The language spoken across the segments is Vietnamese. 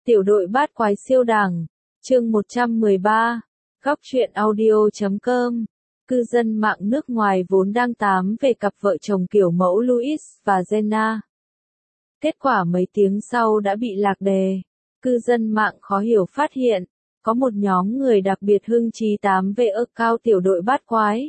Tiểu đội bát quái siêu đẳng, chương 113, góc truyện audio.com. Cư dân mạng nước ngoài vốn đang tám về cặp vợ chồng kiểu mẫu Louis và Jenna. Kết quả mấy tiếng sau đã bị lạc đề. Cư dân mạng khó hiểu phát hiện, có một nhóm người đặc biệt hưng trí tám về account tiểu đội bát quái.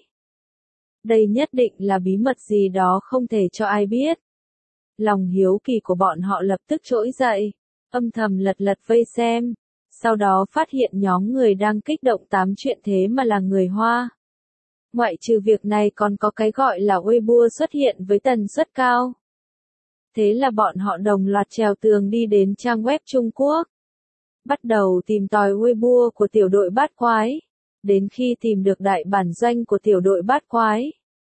Đây nhất định là bí mật gì đó không thể cho ai biết. Lòng hiếu kỳ của bọn họ lập tức trỗi dậy, âm thầm lật vây xem, sau đó phát hiện nhóm người đang kích động tám chuyện thế mà là người Hoa. Ngoại trừ việc này còn có cái gọi là Weibo xuất hiện với tần suất cao. Thế là bọn họ đồng loạt trèo tường đi đến trang web Trung Quốc. Bắt đầu tìm tòi Weibo của tiểu đội bát quái, đến khi tìm được đại bản doanh của tiểu đội bát quái.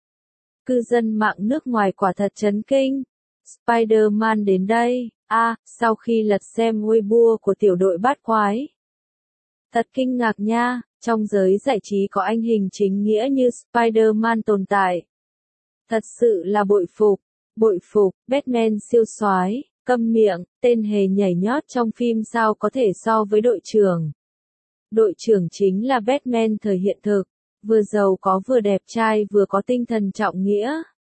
Cư dân mạng nước ngoài quả thật chấn kinh. Spider-Man đến đây, sau khi lật xem Weibo của tiểu đội bát quái. Thật kinh ngạc nha, trong giới giải trí có anh hình chính nghĩa như Spider-Man tồn tại. Thật sự là bội phục, Batman siêu soái, câm miệng, tên hề nhảy nhót trong phim sao có thể so với đội trưởng. Đội trưởng chính là Batman thời hiện thực, vừa giàu có vừa đẹp trai vừa có tinh thần trọng nghĩa.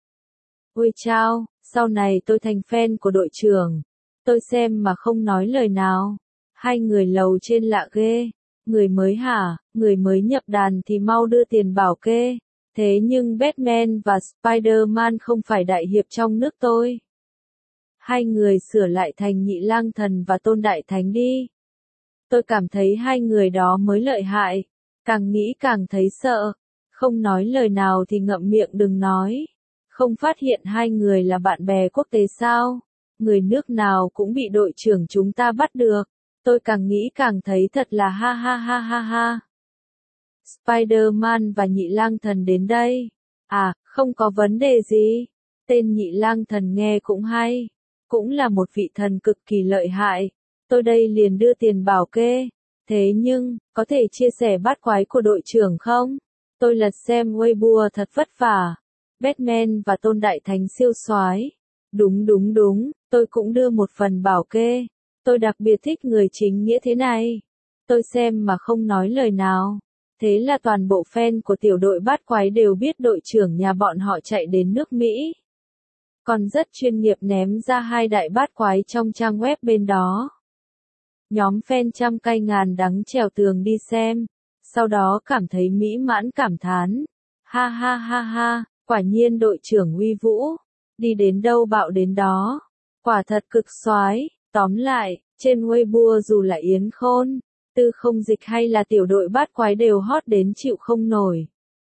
Ôi chao, sau này tôi thành fan của đội trưởng. Tôi xem mà không nói lời nào. Hai người lầu trên lạ ghê. Người mới hả, người mới nhập đàn thì mau đưa tiền bảo kê. Thế nhưng Batman và Spider-Man không phải đại hiệp trong nước tôi. Hai người sửa lại thành Nhị Lang Thần và Tôn Đại Thánh đi. Tôi cảm thấy hai người đó mới lợi hại. Càng nghĩ càng thấy sợ. Không nói lời nào thì ngậm miệng đừng nói. Không phát hiện hai người là bạn bè quốc tế sao? Người nước nào cũng bị đội trưởng chúng ta bắt được. Tôi càng nghĩ càng thấy thật là ha ha ha ha ha. Spider-Man và Nhị Lang Thần đến đây. Không có vấn đề gì. Tên Nhị Lang Thần nghe cũng hay. Cũng là một vị thần cực kỳ lợi hại. Tôi đây liền đưa tiền bảo kê. Thế nhưng, có thể chia sẻ bát quái của đội trưởng không? Tôi lật xem Weibo thật vất vả. Batman và Tôn Đại Thánh siêu soái. Đúng, tôi cũng đưa một phần bảo kê. Tôi đặc biệt thích người chính nghĩa thế này. Tôi xem mà không nói lời nào. Thế là toàn bộ fan của tiểu đội bát quái đều biết đội trưởng nhà bọn họ chạy đến nước Mỹ. Còn rất chuyên nghiệp ném ra hai đại bát quái trong trang web bên đó. Nhóm fan trăm cay ngàn đắng trèo tường đi xem. Sau đó cảm thấy mỹ mãn cảm thán. Ha ha ha ha. Quả nhiên đội trưởng uy vũ, đi đến đâu bạo đến đó, quả thật cực soái. Tóm lại, trên Weibo dù là Yến Khôn, Tư Không Dịch hay là tiểu đội bát quái đều hot đến chịu không nổi.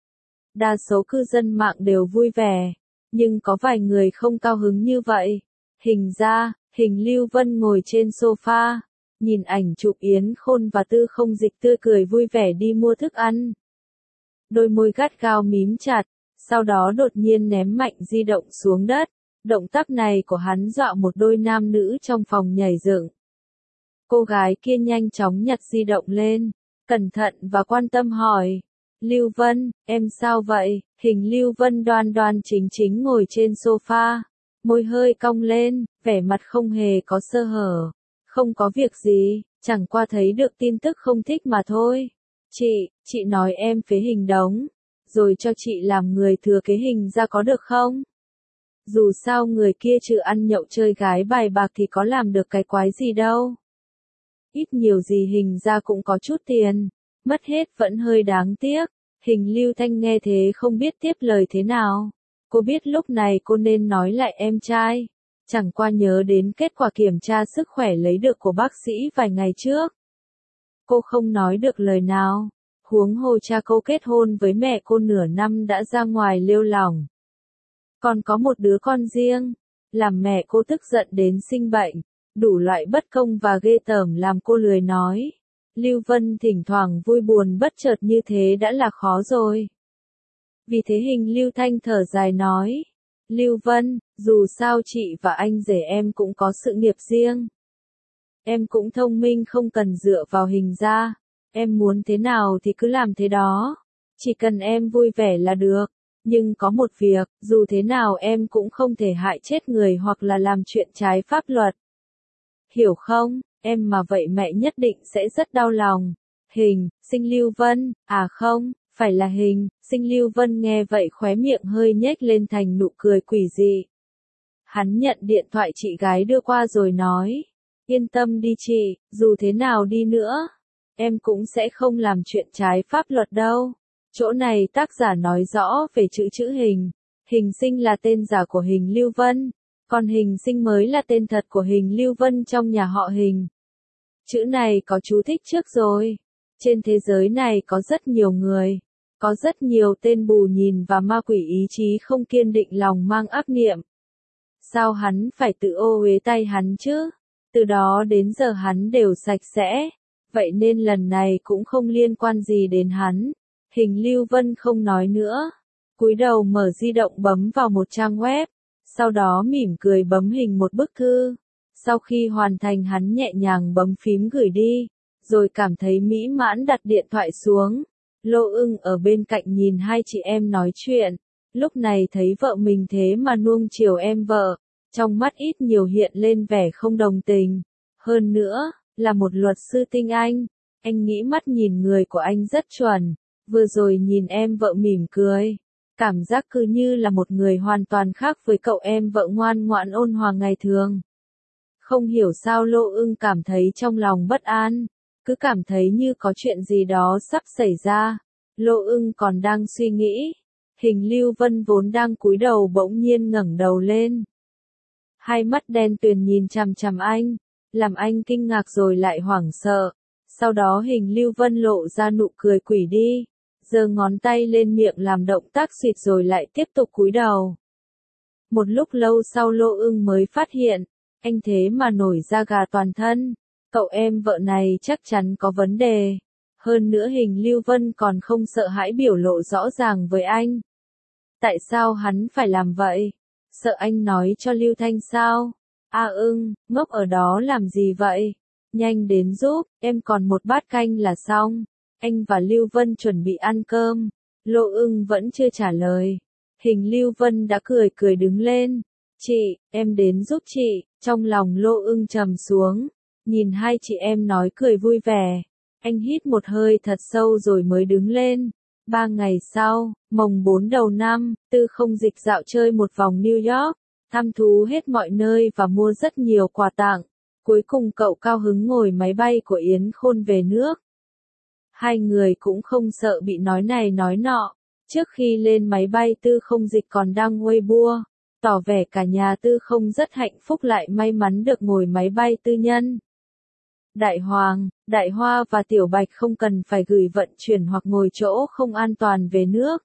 Đa số cư dân mạng đều vui vẻ, nhưng có vài người không cao hứng như vậy. Hình Lưu Vân ngồi trên sofa, nhìn ảnh chụp Yến Khôn và Tư Không Dịch tươi cười vui vẻ đi mua thức ăn. Đôi môi gắt gao mím chặt. Sau đó đột nhiên ném mạnh di động xuống đất. Động tác này của hắn dọa một đôi nam nữ trong phòng nhảy dựng. Cô gái kia nhanh chóng nhặt di động lên, cẩn thận và quan tâm hỏi. Lưu Vân, em sao vậy? Hình Lưu Vân đoan đoan chính ngồi trên sofa, môi hơi cong lên, vẻ mặt không hề có sơ hở. Không có việc gì, chẳng qua thấy được tin tức không thích mà thôi. Chị nói em phế Hình đống. Rồi cho chị làm người thừa kế Hình ra có được không? Dù sao người kia trừ ăn nhậu chơi gái bài bạc thì có làm được cái quái gì đâu. Ít nhiều gì Hình ra cũng có chút tiền, mất hết vẫn hơi đáng tiếc. Hình Lưu Thanh nghe thế không biết tiếp lời thế nào. Cô biết lúc này cô nên nói lại em trai. Chẳng qua nhớ đến kết quả kiểm tra sức khỏe lấy được của bác sĩ vài ngày trước. Cô không nói được lời nào. Huống hồ cha cô kết hôn với mẹ cô nửa năm đã ra ngoài lêu lỏng. Còn có một đứa con riêng, làm mẹ cô tức giận đến sinh bệnh, đủ loại bất công và ghê tởm làm cô lười nói. Lưu Vân thỉnh thoảng vui buồn bất chợt như thế đã là khó rồi. Vì thế Hình Lưu Thanh thở dài nói. Lưu Vân, dù sao chị và anh rể em cũng có sự nghiệp riêng. Em cũng thông minh không cần dựa vào Hình ra. Em muốn thế nào thì cứ làm thế đó. Chỉ cần em vui vẻ là được. Nhưng có một việc, dù thế nào em cũng không thể hại chết người hoặc là làm chuyện trái pháp luật. Hiểu không? em mà vậy mẹ nhất định sẽ rất đau lòng. Hình, Sinh Lưu Vân, à không, phải là Hình, Sinh Lưu Vân nghe vậy khóe miệng hơi nhếch lên thành nụ cười quỷ dị. Hắn nhận điện thoại chị gái đưa qua rồi nói, yên tâm đi chị, dù thế nào đi nữa, em cũng sẽ không làm chuyện trái pháp luật đâu. Chỗ này tác giả nói rõ về chữ Hình. Hình Sinh là tên giả của Hình Lưu Vân, còn Hình Sinh mới là tên thật của Hình Lưu Vân trong nhà họ Hình. Chữ này có chú thích trước rồi. Trên thế giới này có rất nhiều người, có rất nhiều tên bù nhìn và ma quỷ ý chí không kiên định lòng mang ác niệm. Sao hắn phải tự ô uế tay hắn chứ? Từ đó đến giờ hắn đều sạch sẽ, vậy nên lần này cũng không liên quan gì đến hắn. Hình Lưu Vân không nói nữa, cúi đầu mở di động bấm vào một trang web, sau đó mỉm cười bấm hình một bức thư. Sau khi hoàn thành hắn nhẹ nhàng bấm phím gửi đi, rồi cảm thấy mỹ mãn đặt điện thoại xuống. Lô Ưng ở bên cạnh nhìn hai chị em nói chuyện, lúc này thấy vợ mình thế mà nuông chiều em vợ, trong mắt ít nhiều hiện lên vẻ không đồng tình. Hơn nữa, là một luật sư tinh anh nghĩ mắt nhìn người của anh rất chuẩn, vừa rồi nhìn em vợ mỉm cười, cảm giác cứ như là một người hoàn toàn khác với cậu em vợ ngoan ngoãn ôn hòa ngày thường. Không hiểu sao Lô Ưng cảm thấy trong lòng bất an, cứ cảm thấy như có chuyện gì đó sắp xảy ra. Lô Ưng còn đang suy nghĩ, Hình Lưu Vân vốn đang cúi đầu bỗng nhiên ngẩng đầu lên. Hai mắt đen tuyền nhìn chằm chằm anh, làm anh kinh ngạc rồi lại hoảng sợ. Sau đó Hình Lưu Vân lộ ra nụ cười quỷ đi, giơ ngón tay lên miệng làm động tác xịt rồi lại tiếp tục cúi đầu. Một lúc lâu sau Lô Ưng mới phát hiện, anh thế mà nổi da gà toàn thân, cậu em vợ này chắc chắn có vấn đề. Hơn nữa Hình Lưu Vân còn không sợ hãi biểu lộ rõ ràng với anh. Tại sao hắn phải làm vậy? Sợ anh nói cho Lưu Thanh sao? A Ưng, ngốc ở đó làm gì vậy? Nhanh đến giúp, em còn một bát canh là xong. Anh và Lưu Vân chuẩn bị ăn cơm. Lô Ưng vẫn chưa trả lời. Hình Lưu Vân đã cười cười đứng lên. Chị, em đến giúp chị. Trong lòng Lô Ưng trầm xuống, nhìn hai chị em nói cười vui vẻ. Anh hít một hơi thật sâu rồi mới đứng lên. 3 ngày sau, mồng 4 đầu năm, Tư Không Dịch dạo chơi một vòng New York, thăm thú hết mọi nơi và mua rất nhiều quà tặng. Cuối cùng cậu cao hứng ngồi máy bay của Yến Khôn về nước. Hai người cũng không sợ bị nói này nói nọ. Trước khi lên máy bay Tư Không Dịch còn đăng Weibo, tỏ vẻ cả nhà Tư Không rất hạnh phúc lại may mắn được ngồi máy bay tư nhân. Đại Hoàng, Đại Hoa và Tiểu Bạch không cần phải gửi vận chuyển hoặc ngồi chỗ không an toàn về nước.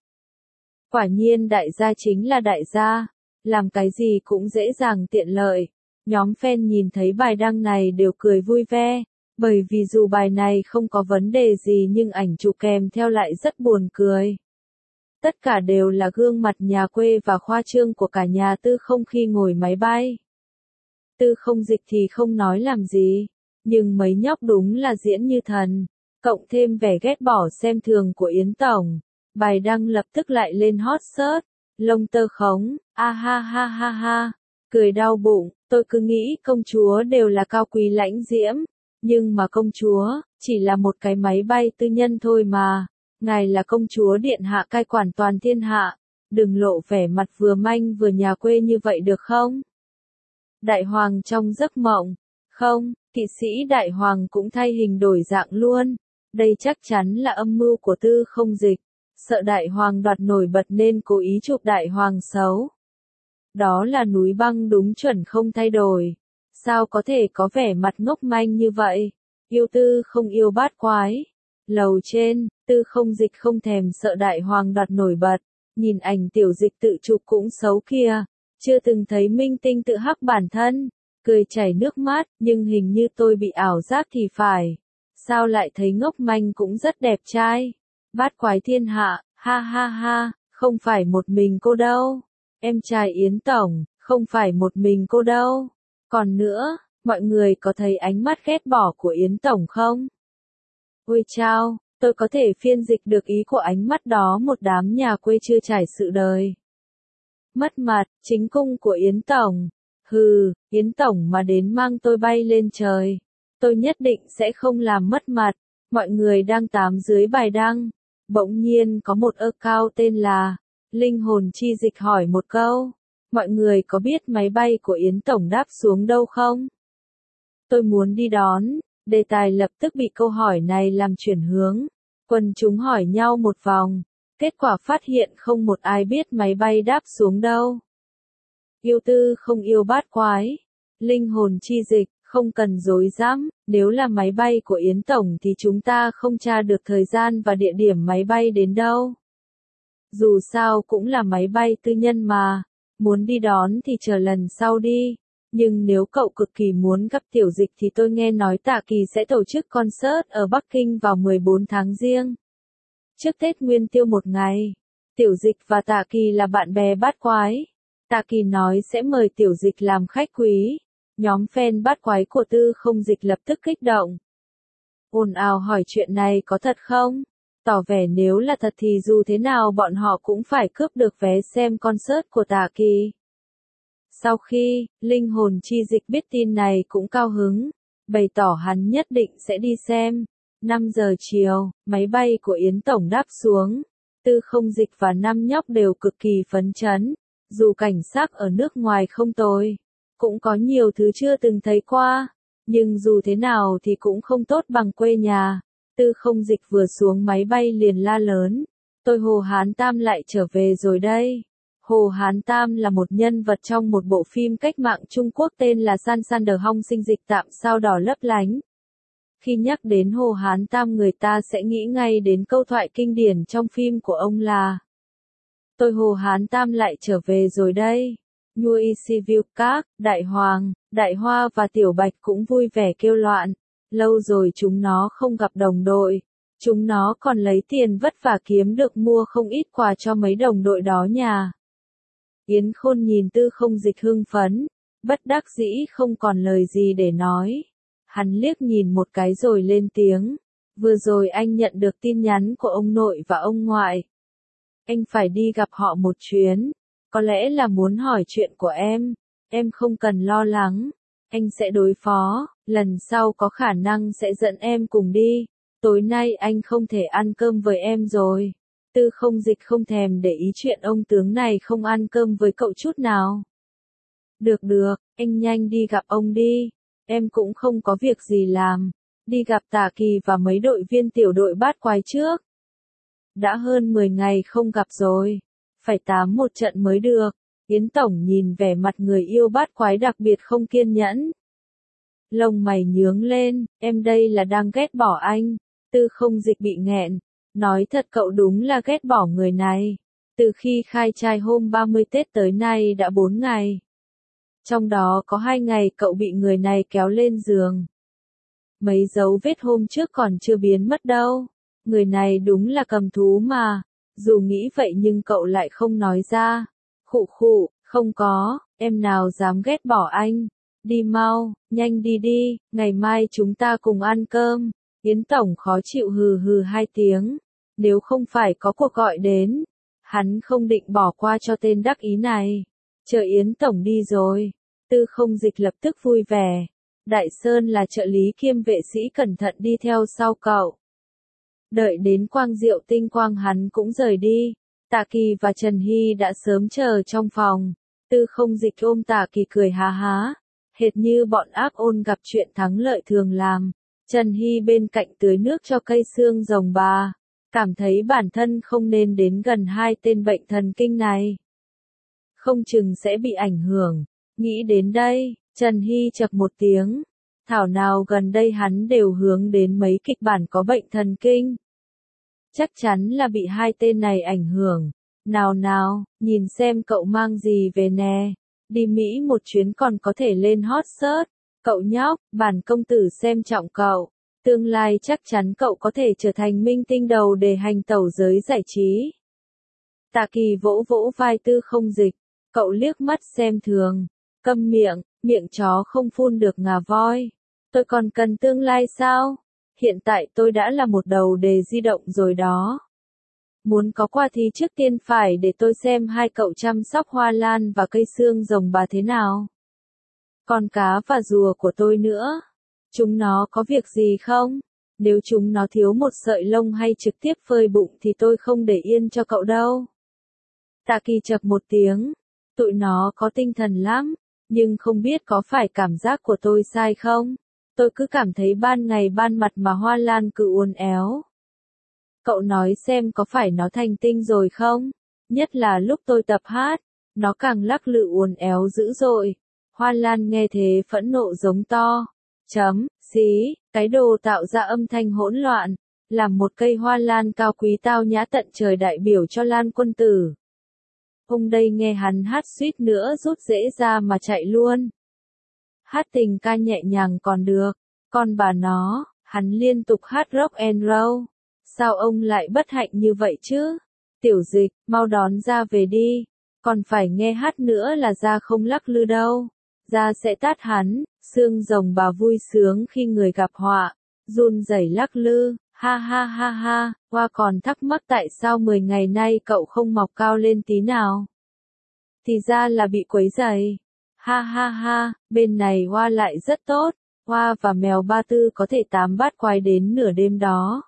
Quả nhiên đại gia chính là đại gia, làm cái gì cũng dễ dàng tiện lợi. Nhóm fan nhìn thấy bài đăng này đều cười vui vẻ, bởi vì dù bài này không có vấn đề gì nhưng ảnh chụp kèm theo lại rất buồn cười. Tất cả đều là gương mặt nhà quê và khoa trương của cả nhà Tư Không khi ngồi máy bay. Tư Không Dịch thì không nói làm gì, nhưng mấy nhóc đúng là diễn như thần, cộng thêm vẻ ghét bỏ xem thường của Yến Tổng. Bài đăng lập tức lại lên hot search, lông tơ khống, a ha ha ha ha, cười đau bụng, tôi cứ nghĩ công chúa đều là cao quý lãnh diễm, nhưng mà công chúa, chỉ là một cái máy bay tư nhân thôi mà, ngài là công chúa điện hạ cai quản toàn thiên hạ, đừng lộ vẻ mặt vừa manh vừa nhà quê như vậy được không? Đại Hoàng trong giấc mộng, không, kỵ sĩ Đại Hoàng cũng thay hình đổi dạng luôn, đây chắc chắn là âm mưu của Tư Không Dịch. Sợ Đại Hoàng đoạt nổi bật nên cố ý chụp Đại Hoàng xấu. Đó là núi băng đúng chuẩn không thay đổi. Sao có thể có vẻ mặt ngốc manh như vậy? Yêu Tư không yêu bát quái. Lầu trên, Tư Không Dịch không thèm sợ Đại Hoàng đoạt nổi bật. Nhìn ảnh Tiểu Dịch tự chụp cũng xấu kìa. Chưa từng thấy minh tinh tự hắc bản thân. Cười chảy nước mắt, nhưng hình như tôi bị ảo giác thì phải. Sao lại thấy ngốc manh cũng rất đẹp trai. Bát quái thiên hạ, ha ha ha, không phải một mình cô đâu. Em trai Yến Tổng, không phải một mình cô đâu. Còn nữa, mọi người có thấy ánh mắt ghét bỏ của Yến Tổng không? Ôi chao, tôi có thể phiên dịch được ý của ánh mắt đó một đám nhà quê chưa trải sự đời. Mất mặt, chính cung của Yến Tổng. Hừ, Yến Tổng mà đến mang tôi bay lên trời. Tôi nhất định sẽ không làm mất mặt. Mọi người đang tám dưới bài đăng. Bỗng nhiên có một account tên là Linh hồn chi dịch hỏi một câu. Mọi người có biết máy bay của Yến Tổng đáp xuống đâu không? Tôi muốn đi đón. Đề tài lập tức bị câu hỏi này làm chuyển hướng. Quần chúng hỏi nhau một vòng. Kết quả phát hiện không một ai biết máy bay đáp xuống đâu. Yêu tư không yêu bát quái. Linh hồn chi dịch, không cần dối dám. Nếu là máy bay của Yến Tổng thì chúng ta không tra được thời gian và địa điểm máy bay đến đâu. Dù sao cũng là máy bay tư nhân mà. Muốn đi đón thì chờ lần sau đi. Nhưng nếu cậu cực kỳ muốn gặp Tiểu Dịch thì tôi nghe nói Tạ Kỳ sẽ tổ chức concert ở Bắc Kinh vào 14 tháng Giêng. Trước Tết Nguyên Tiêu một ngày. Tiểu Dịch và Tạ Kỳ là bạn bè bát quái. Tạ Kỳ nói sẽ mời Tiểu Dịch làm khách quý. Nhóm fan bát quái của Tư Không Dịch lập tức kích động. Ồn ào hỏi chuyện này có thật không? Tỏ vẻ nếu là thật thì dù thế nào bọn họ cũng phải cướp được vé xem concert của Tạ Kỳ. Sau khi, Linh hồn chi dịch biết tin này cũng cao hứng, bày tỏ hắn nhất định sẽ đi xem. 5 giờ chiều, máy bay của Yến Tổng đáp xuống. Tư Không Dịch và năm nhóc đều cực kỳ phấn chấn. Dù cảnh sắc ở nước ngoài không tồi, cũng có nhiều thứ chưa từng thấy qua, nhưng dù thế nào thì cũng không tốt bằng quê nhà. Tư Không Dịch vừa xuống máy bay liền la lớn. Tôi Hồ Hán Tam lại trở về rồi đây. Hồ Hán Tam là một nhân vật trong một bộ phim cách mạng Trung Quốc tên là San San Đờ Hong Sinh Dịch Tạm Sao Đỏ Lấp Lánh. Khi nhắc đến Hồ Hán Tam người ta sẽ nghĩ ngay đến câu thoại kinh điển trong phim của ông là Tôi Hồ Hán Tam lại trở về rồi đây. Nhui Si Viu Các, Đại Hoàng, Đại Hoa và Tiểu Bạch cũng vui vẻ kêu loạn. Lâu rồi chúng nó không gặp đồng đội. Chúng nó còn lấy tiền vất vả kiếm được mua không ít quà cho mấy đồng đội đó nhà. Yến Khôn nhìn Tư Không Dịch hưng phấn, bất đắc dĩ không còn lời gì để nói. Hắn liếc nhìn một cái rồi lên tiếng. Vừa rồi anh nhận được tin nhắn của ông nội và ông ngoại. Anh phải đi gặp họ một chuyến. Có lẽ là muốn hỏi chuyện của em không cần lo lắng. Anh sẽ đối phó, lần sau có khả năng sẽ dẫn em cùng đi. Tối nay anh không thể ăn cơm với em rồi. Tư Không Dịch không thèm để ý chuyện ông tướng này không ăn cơm với cậu chút nào. Được được, anh nhanh đi gặp ông đi. Em cũng không có việc gì làm. Đi gặp Tạ Kỳ và mấy đội viên tiểu đội bát quái trước. Đã hơn 10 ngày không gặp rồi. Phải tám một trận mới được. Yến Tổng nhìn vẻ mặt người yêu bát quái đặc biệt không kiên nhẫn. Lông mày nhướng lên, em đây là đang ghét bỏ anh. Tư Không Dịch bị nghẹn. Nói thật cậu đúng là ghét bỏ người này. Từ khi khai trai hôm 30 Tết tới nay đã 4 ngày. Trong đó có 2 ngày cậu bị người này kéo lên giường. Mấy dấu vết hôm trước còn chưa biến mất đâu. Người này đúng là cầm thú mà. Dù nghĩ vậy nhưng cậu lại không nói ra. Khụ khụ, không có, em nào dám ghét bỏ anh. Đi mau, nhanh đi đi, ngày mai chúng ta cùng ăn cơm. Yến Tổng khó chịu hừ hừ 2 tiếng. Nếu không phải có cuộc gọi đến, hắn không định bỏ qua cho tên đắc ý này. Chờ Yến Tổng đi rồi. Tư Không Dịch lập tức vui vẻ. Đại Sơn là trợ lý kiêm vệ sĩ cẩn thận đi theo sau cậu. Đợi đến Quang Diệu Tinh Quang hắn cũng rời đi. Tạ Kỳ và Trần Hy đã sớm chờ trong phòng. Tư Không Dịch ôm Tạ Kỳ cười há há. Hệt như bọn ác ôn gặp chuyện thắng lợi thường làm. Trần Hy bên cạnh tưới nước cho cây xương rồng bà. Cảm thấy bản thân không nên đến gần hai tên bệnh thần kinh này. Không chừng sẽ bị ảnh hưởng. Nghĩ đến đây, Trần Hy chậc một tiếng. Thảo nào gần đây hắn đều hướng đến mấy kịch bản có bệnh thần kinh. Chắc chắn là bị hai tên này ảnh hưởng. Nào nào, nhìn xem cậu mang gì về nè. Đi Mỹ một chuyến còn có thể lên hot search. Cậu nhóc, bản công tử xem trọng cậu. Tương lai chắc chắn cậu có thể trở thành minh tinh đầu để hành tẩu giới giải trí. Tạ Kỳ vỗ vỗ vai Tư Không Dịch. Cậu liếc mắt xem thường. Câm miệng, miệng chó không phun được ngà voi. Tôi còn cần tương lai sao? Hiện tại tôi đã là một đầu đề di động rồi đó. Muốn có qua thì trước tiên phải để tôi xem hai cậu chăm sóc hoa lan và cây xương rồng bà thế nào. Con cá và rùa của tôi nữa. Chúng nó có việc gì không? Nếu chúng nó thiếu một sợi lông hay trực tiếp phơi bụng thì tôi không để yên cho cậu đâu. Tạ Kỳ chậc một tiếng. Tụi nó có tinh thần lắm, nhưng không biết có phải cảm giác của tôi sai không? Tôi cứ cảm thấy ban ngày ban mặt mà Hoa Lan cứ uốn éo. Cậu nói xem có phải nó thành tinh rồi không? Nhất là lúc tôi tập hát, nó càng lắc lư uốn éo dữ dội. Hoa Lan nghe thế phẫn nộ giống to. Xí, cái đồ tạo ra âm thanh hỗn loạn, làm một cây hoa lan cao quý tao nhã tận trời đại biểu cho Lan quân tử. Ông đây nghe hắn hát suýt nữa rút rễ ra mà chạy luôn. Hát tình ca nhẹ nhàng còn được, còn bà nó, hắn liên tục hát rock and roll. Sao ông lại bất hạnh như vậy chứ? Tiểu Dịch, mau đón ra về đi, còn phải nghe hát nữa là ra không lắc lư đâu. Ra sẽ tát hắn. Xương rồng bà vui sướng khi người gặp họa, run rẩy lắc lư, ha ha ha ha, Hoa còn thắc mắc tại sao 10 ngày nay cậu không mọc cao lên tí nào. Thì ra là bị quấy rầy. Ha ha ha, bên này Hoa lại rất tốt, Hoa và mèo Ba Tư có thể tám bát quái đến nửa đêm đó.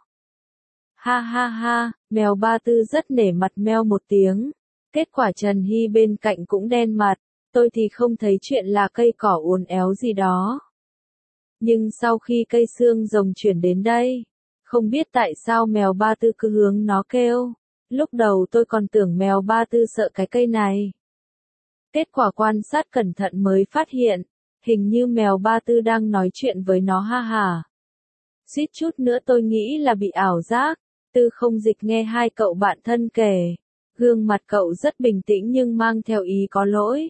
Ha ha ha, mèo Ba Tư rất nể mặt meo một tiếng. Kết quả Trần Hy bên cạnh cũng đen mặt. Tôi thì không thấy chuyện là cây cỏ uốn éo gì đó. Nhưng sau khi cây xương rồng chuyển đến đây, không biết tại sao mèo Ba Tư cứ hướng nó kêu. Lúc đầu tôi còn tưởng mèo Ba Tư sợ cái cây này. Kết quả quan sát cẩn thận mới phát hiện, hình như mèo Ba Tư đang nói chuyện với nó ha hả. Suýt chút nữa tôi nghĩ là bị ảo giác. Tư Không Dịch nghe hai cậu bạn thân kể. Gương mặt cậu rất bình tĩnh nhưng mang theo ý có lỗi.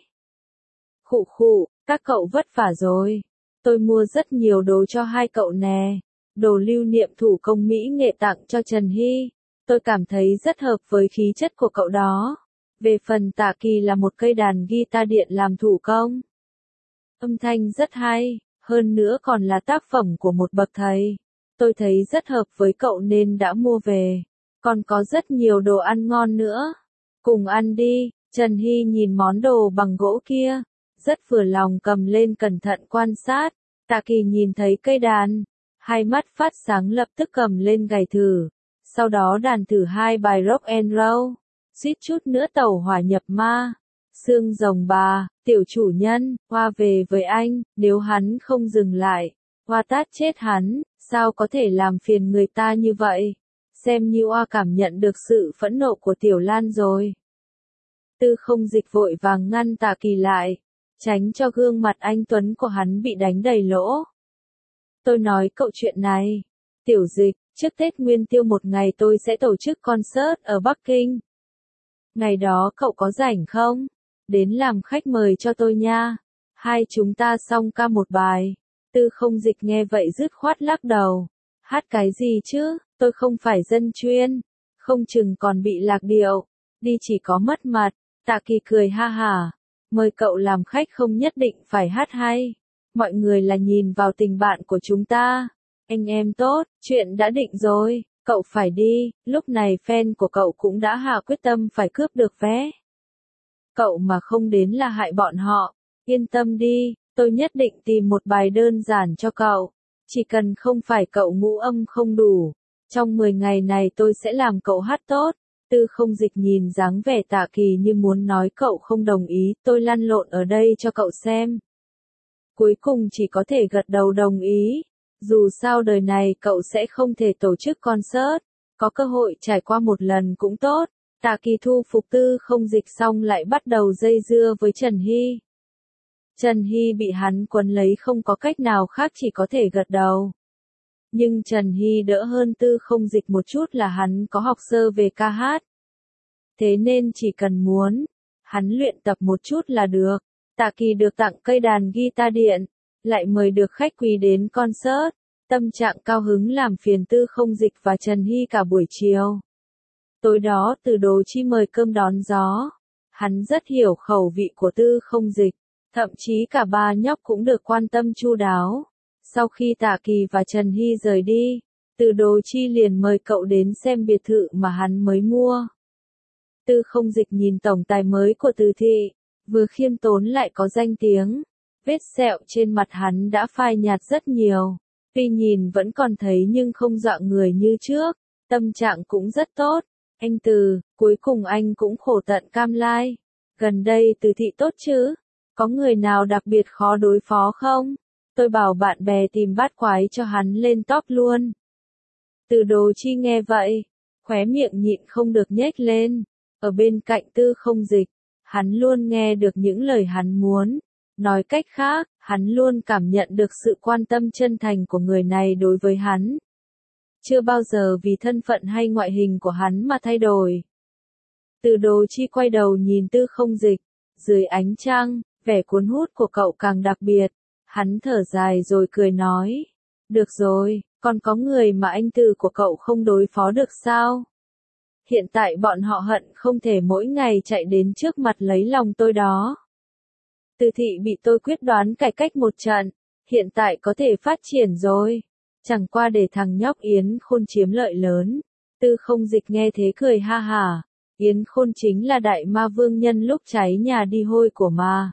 Khụ khụ, các cậu vất vả rồi. Tôi mua rất nhiều đồ cho hai cậu nè. Đồ lưu niệm thủ công mỹ nghệ tặng cho Trần Hy. Tôi cảm thấy rất hợp với khí chất của cậu đó. Về phần Tạ Kỳ là một cây đàn guitar điện làm thủ công. Âm thanh rất hay, hơn nữa còn là tác phẩm của một bậc thầy. Tôi thấy rất hợp với cậu nên đã mua về. Còn có rất nhiều đồ ăn ngon nữa. Cùng ăn đi, Trần Hy nhìn món đồ bằng gỗ kia. Rất vừa lòng cầm lên cẩn thận quan sát. Tạ Kỳ nhìn thấy cây đàn. Hai mắt phát sáng lập tức cầm lên gảy thử. Sau đó đàn thử hai bài rock and roll. Suýt chút nữa tẩu hỏa nhập ma. Xương rồng bà, tiểu chủ nhân, Hoa về với anh, nếu hắn không dừng lại. Hoa tát chết hắn, sao có thể làm phiền người ta như vậy? Xem như Hoa cảm nhận được sự phẫn nộ của Tiểu Lan rồi. Tư Không Dịch vội vàng ngăn Tạ Kỳ lại, tránh cho gương mặt anh tuấn của hắn bị đánh đầy lỗ. Tôi nói cậu chuyện này. Tiểu Dịch, trước Tết Nguyên Tiêu một ngày tôi sẽ tổ chức concert ở Bắc Kinh. Ngày đó cậu có rảnh không? Đến làm khách mời cho tôi nha. Hai chúng ta song ca một bài. Tư Không Dịch nghe vậy dứt khoát lắc đầu. Hát cái gì chứ, tôi không phải dân chuyên. Không chừng còn bị lạc điệu. Đi chỉ có mất mặt. Tạ Kỳ cười ha hả. Mời cậu làm khách không nhất định phải hát hay. Mọi người là nhìn vào tình bạn của chúng ta. Anh em tốt, chuyện đã định rồi. Cậu phải đi, lúc này fan của cậu cũng đã hạ quyết tâm phải cướp được vé. Cậu mà không đến là hại bọn họ. Yên tâm đi, tôi nhất định tìm một bài đơn giản cho cậu. Chỉ cần không phải cậu ngũ âm không đủ. Trong 10 ngày này tôi sẽ làm cậu hát tốt. Tư Không Dịch nhìn dáng vẻ Tạ Kỳ như muốn nói cậu không đồng ý, tôi lăn lộn ở đây cho cậu xem. Cuối cùng chỉ có thể gật đầu đồng ý. Dù sao đời này cậu sẽ không thể tổ chức concert, có cơ hội trải qua một lần cũng tốt. Tạ Kỳ thu phục Tư Không Dịch xong lại bắt đầu dây dưa với Trần Hy. Trần Hy bị hắn quấn lấy không có cách nào khác chỉ có thể gật đầu. Nhưng Trần Hy đỡ hơn Tư Không Dịch một chút là hắn có học sơ về ca hát. Thế nên chỉ cần muốn, hắn luyện tập một chút là được. Tạ Kỳ được tặng cây đàn guitar điện, lại mời được khách quý đến concert. Tâm trạng cao hứng làm phiền Tư Không Dịch và Trần Hy cả buổi chiều. Tối đó Từ Đồ Chi mời cơm đón gió. Hắn rất hiểu khẩu vị của Tư Không Dịch, thậm chí cả ba nhóc cũng được quan tâm chu đáo. Sau khi Tạ Kỳ và Trần Hy rời đi, Từ Đồ Chi liền mời cậu đến xem biệt thự mà hắn mới mua. Tư Không Dịch nhìn tổng tài mới của Từ thị, vừa khiêm tốn lại có danh tiếng. Vết sẹo trên mặt hắn đã phai nhạt rất nhiều. Tuy nhìn vẫn còn thấy nhưng không dọa người như trước, tâm trạng cũng rất tốt. Anh Từ, cuối cùng anh cũng khổ tận cam lai. Gần đây Từ thị tốt chứ? Có người nào đặc biệt khó đối phó không? Tôi bảo bạn bè tìm bát quái cho hắn lên top luôn. Từ Đồ Chi nghe vậy, khóe miệng nhịn không được nhếch lên. Ở bên cạnh Tư Không Dịch, hắn luôn nghe được những lời hắn muốn. Nói cách khác, hắn luôn cảm nhận được sự quan tâm chân thành của người này đối với hắn. Chưa bao giờ vì thân phận hay ngoại hình của hắn mà thay đổi. Từ Đồ Chi quay đầu nhìn Tư Không Dịch, dưới ánh trăng, vẻ cuốn hút của cậu càng đặc biệt. Hắn thở dài rồi cười nói, được rồi, còn có người mà anh Từ của cậu không đối phó được sao? Hiện tại bọn họ hận không thể mỗi ngày chạy đến trước mặt lấy lòng tôi đó. Từ thị bị tôi quyết đoán cải cách một trận, hiện tại có thể phát triển rồi. Chẳng qua để thằng nhóc Yến Khôn chiếm lợi lớn. Tư Không Dịch nghe thế cười ha hả. Yến Khôn chính là đại ma vương nhân lúc cháy nhà đi hôi của ma.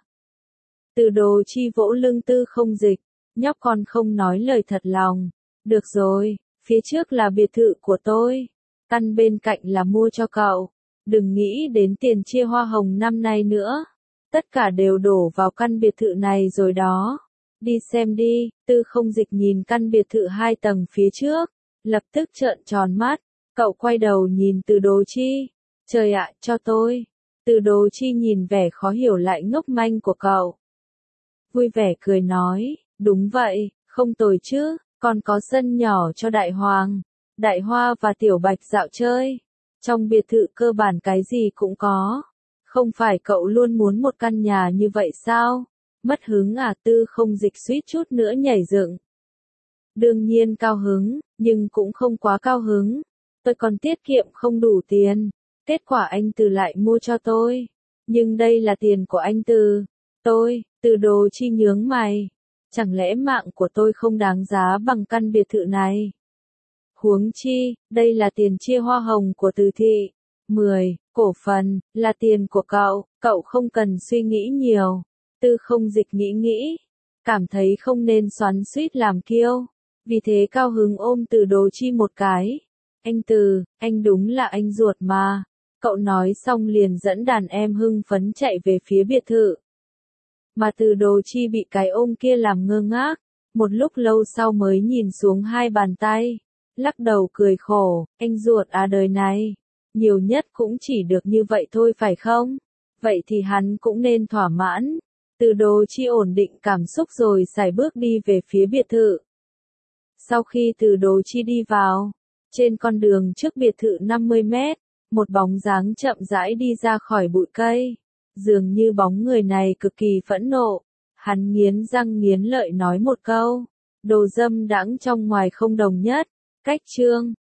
Từ Đồ Chi vỗ lưng Tư Không Dịch, nhóc con không nói lời thật lòng. Được rồi, phía trước là biệt thự của tôi. Căn bên cạnh là mua cho cậu. Đừng nghĩ đến tiền chia hoa hồng năm nay nữa. Tất cả đều đổ vào căn biệt thự này rồi đó. Đi xem đi, Tư Không Dịch nhìn căn biệt thự 2 tầng phía trước. Lập tức trợn tròn mắt. Cậu quay đầu nhìn Từ Đồ Chi. Trời ạ, cho tôi. Từ Đồ Chi nhìn vẻ khó hiểu lại ngốc manh của cậu. Vui vẻ cười nói, đúng vậy, không tồi chứ, còn có sân nhỏ cho Đại Hoàng, Đại Hoa và Tiểu Bạch dạo chơi. Trong biệt thự cơ bản cái gì cũng có. Không phải cậu luôn muốn một căn nhà như vậy sao? Mất hứng à? Tư Không Dịch suýt chút nữa nhảy dựng. Đương nhiên cao hứng, nhưng cũng không quá cao hứng. Tôi còn tiết kiệm không đủ tiền. Kết quả anh Từ lại mua cho tôi. Nhưng đây là tiền của anh Từ. Từ Đồ Chi nhướng mày. Chẳng lẽ mạng của tôi không đáng giá bằng căn biệt thự này? Huống chi, đây là tiền chia hoa hồng của Từ thị. 10, cổ phần, là tiền của cậu không cần suy nghĩ nhiều. Tư Không Dịch nghĩ, cảm thấy không nên xoắn xuýt làm kiêu. Vì thế cao hứng ôm Từ Đồ Chi một cái. Anh Từ, anh đúng là anh ruột mà. Cậu nói xong liền dẫn đàn em hưng phấn chạy về phía biệt thự. Mà Từ Đồ Chi bị cái ôm kia làm ngơ ngác. Một lúc lâu sau mới nhìn xuống hai bàn tay. Lắc đầu cười khổ, anh ruột à, đời này. Nhiều nhất cũng chỉ được như vậy thôi phải không? Vậy thì hắn cũng nên thỏa mãn. Từ Đồ Chi ổn định cảm xúc rồi sải bước đi về phía biệt thự. Sau khi Từ Đồ Chi đi vào, trên con đường trước biệt thự 50 mét, một bóng dáng chậm rãi đi ra khỏi bụi cây. Dường như bóng người này cực kỳ phẫn nộ. Hắn nghiến răng nghiến lợi nói một câu. Đồ dâm đãng trong ngoài không đồng nhất. Cách chương